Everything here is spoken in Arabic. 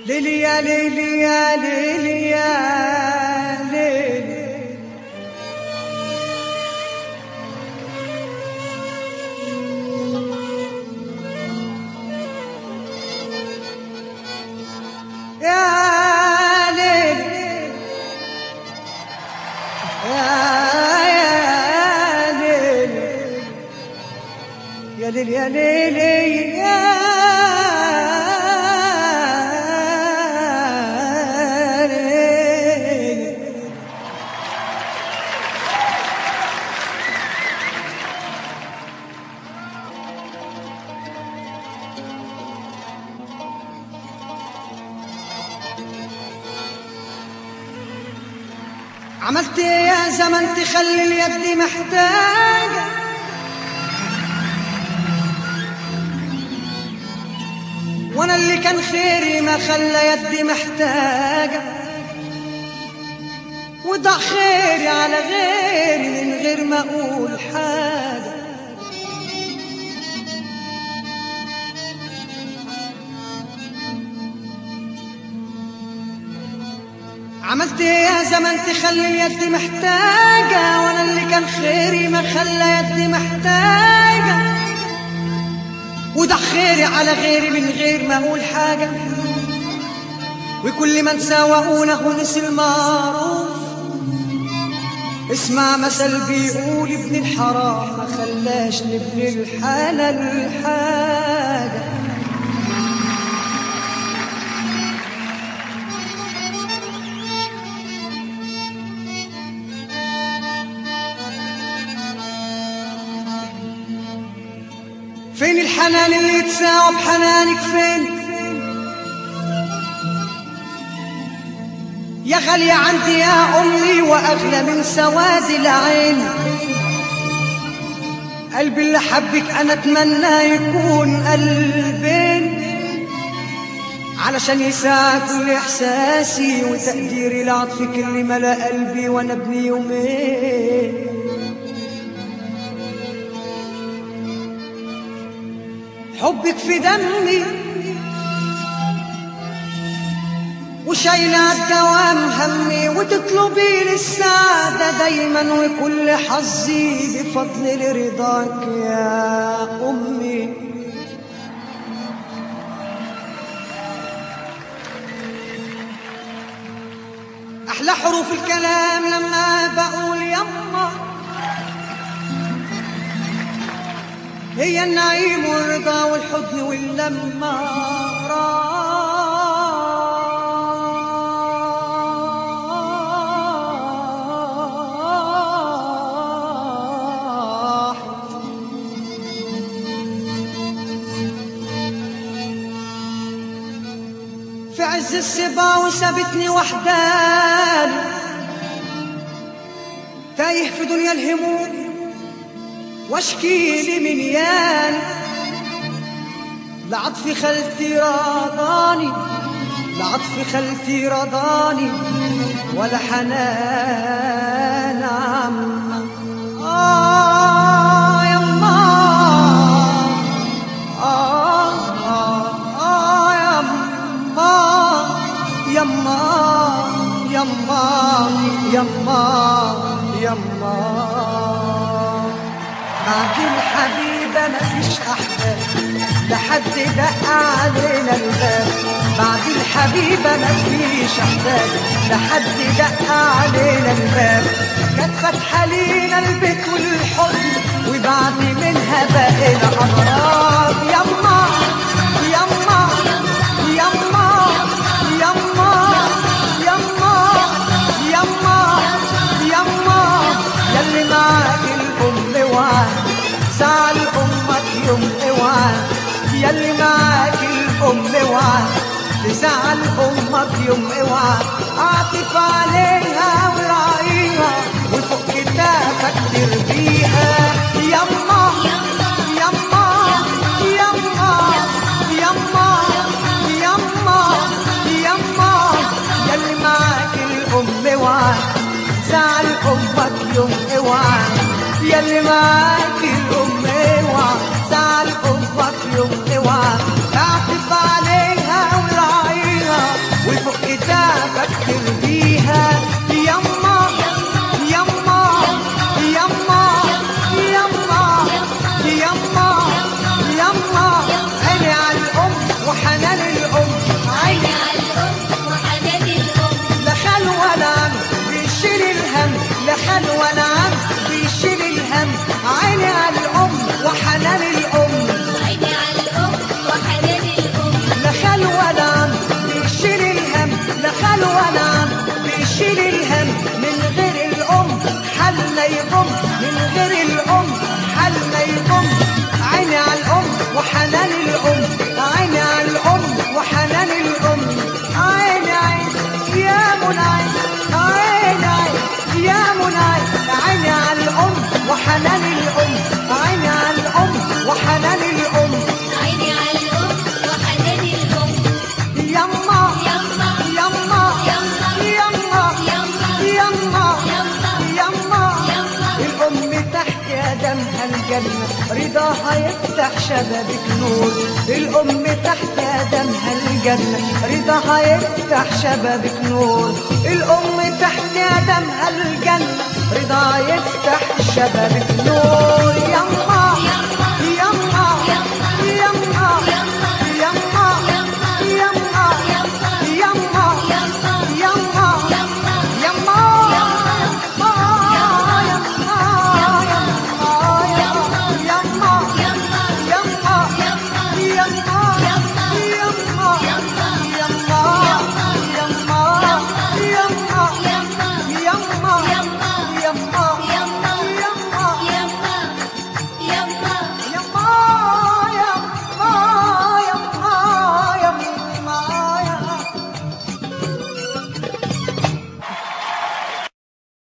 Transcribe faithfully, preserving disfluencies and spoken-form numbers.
ليلي يا ليلي يا ليلي يا ليلي يا ليلي يا ليلي يا ليلي يا ليلي يا عملت يا زمن تخلي اليد محتاجة وانا اللي كان خيري ما خلى يدي محتاجة وضع خيري على غيري من غير ما اقول حاجة عملت يا زمن تخلي اليد محتاجة وانا اللي كان خيري ما خلى يدي محتاجة وضع خيري على غيري من غير ما اقول حاجة وكل من ساوونه نسي المعروف اسمع مثل بيقول ابن الحرام ما خلاش لابن الحلال حاجة فين الحنان اللي يتساوى بحنانك فين يا غالية عندي يا أمي وأغلى من سواد العين قلبي اللي حبك أنا أتمنى يكون قلبين علشان يساعد كل إحساسي وتقديري لعطفك اللي ملأ قلبي وأنا ابني يومين حبك في دمي وشايلة الدوام همي وتطلبي لي السعادة دايما وكل حظي بفضل لرضاك يا أمي أحلى حروف الكلام لما بقول يما هي النعيم والرضا والحضن واللمة راح في عز الصبا وسابتني وحداني تايه في دنيا الهموم واشكي لي من ياني لعطف خالتي رضاني لعطف خالتي رضاني ولا حنان عمّا آه يما آه آه آه يما يما يما يما يما بعد الحبيبة مفيش أحباب لحد دق علينا الباب بعد الحبيبة مفيش أحباب لحد دق علينا الباب كانت فاتحة لينا البيت والحضن وبعد منها بقينا أغراب يما يما يما يما يما يما يما ياللي معاك الأم وعاك زعل أمك يوم اوعى ياللي معاك الأم اوعى تزعل أمك يوم اوعى اعطف عليها وراعيها وفوق كتافك تربيها يما يما يما يما يما يما ياللي معاك الأم اوعى زعل أمك يوم اوعى ياللي معاك الأم اوعى زعل أمك يوم اوعى تعطف عليها وراعيها آدمها الجنة، رضاها يفتح شبابك نور. الأم تحت آدمها الجنة، رضاها يفتح شبابك نور. الأم تحت آدمها الجنة، رضاها يفتح شبابك